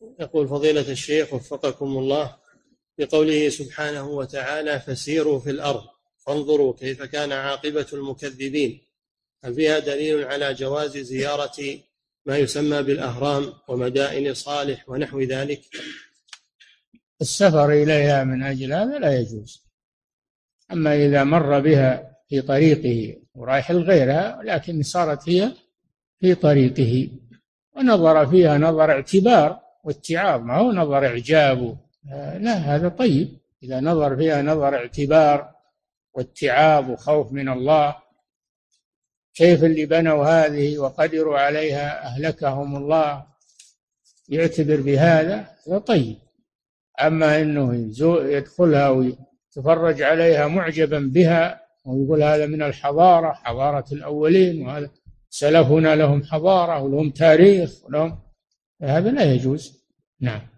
يقول فضيلة الشيخ وفقكم الله، بقوله سبحانه وتعالى فسيروا في الأرض فانظروا كيف كان عاقبة المكذبين، هل فيها دليل على جواز زيارة ما يسمى بالأهرام ومدائن صالح ونحو ذلك؟ السفر إليها من أجل هذا لا يجوز. أما إذا مر بها في طريقه ورايح لغيرها لكن صارت هي في طريقه ونظر فيها نظر اعتبار واتعاظ، ما هو نظر إعجاب، لا هذا طيب. إذا نظر فيها نظر اعتبار واتعاظ وخوف من الله، كيف اللي بنوا هذه وقدروا عليها أهلكهم الله، يعتبر بهذا، هذا طيب. أما أنه يدخلها ويتفرج عليها معجبا بها ويقول هذا من الحضارة، حضارة الأولين، وهذا سلفنا لهم حضارة ولهم تاريخ ولهم، هذا لا يجوز. نعم.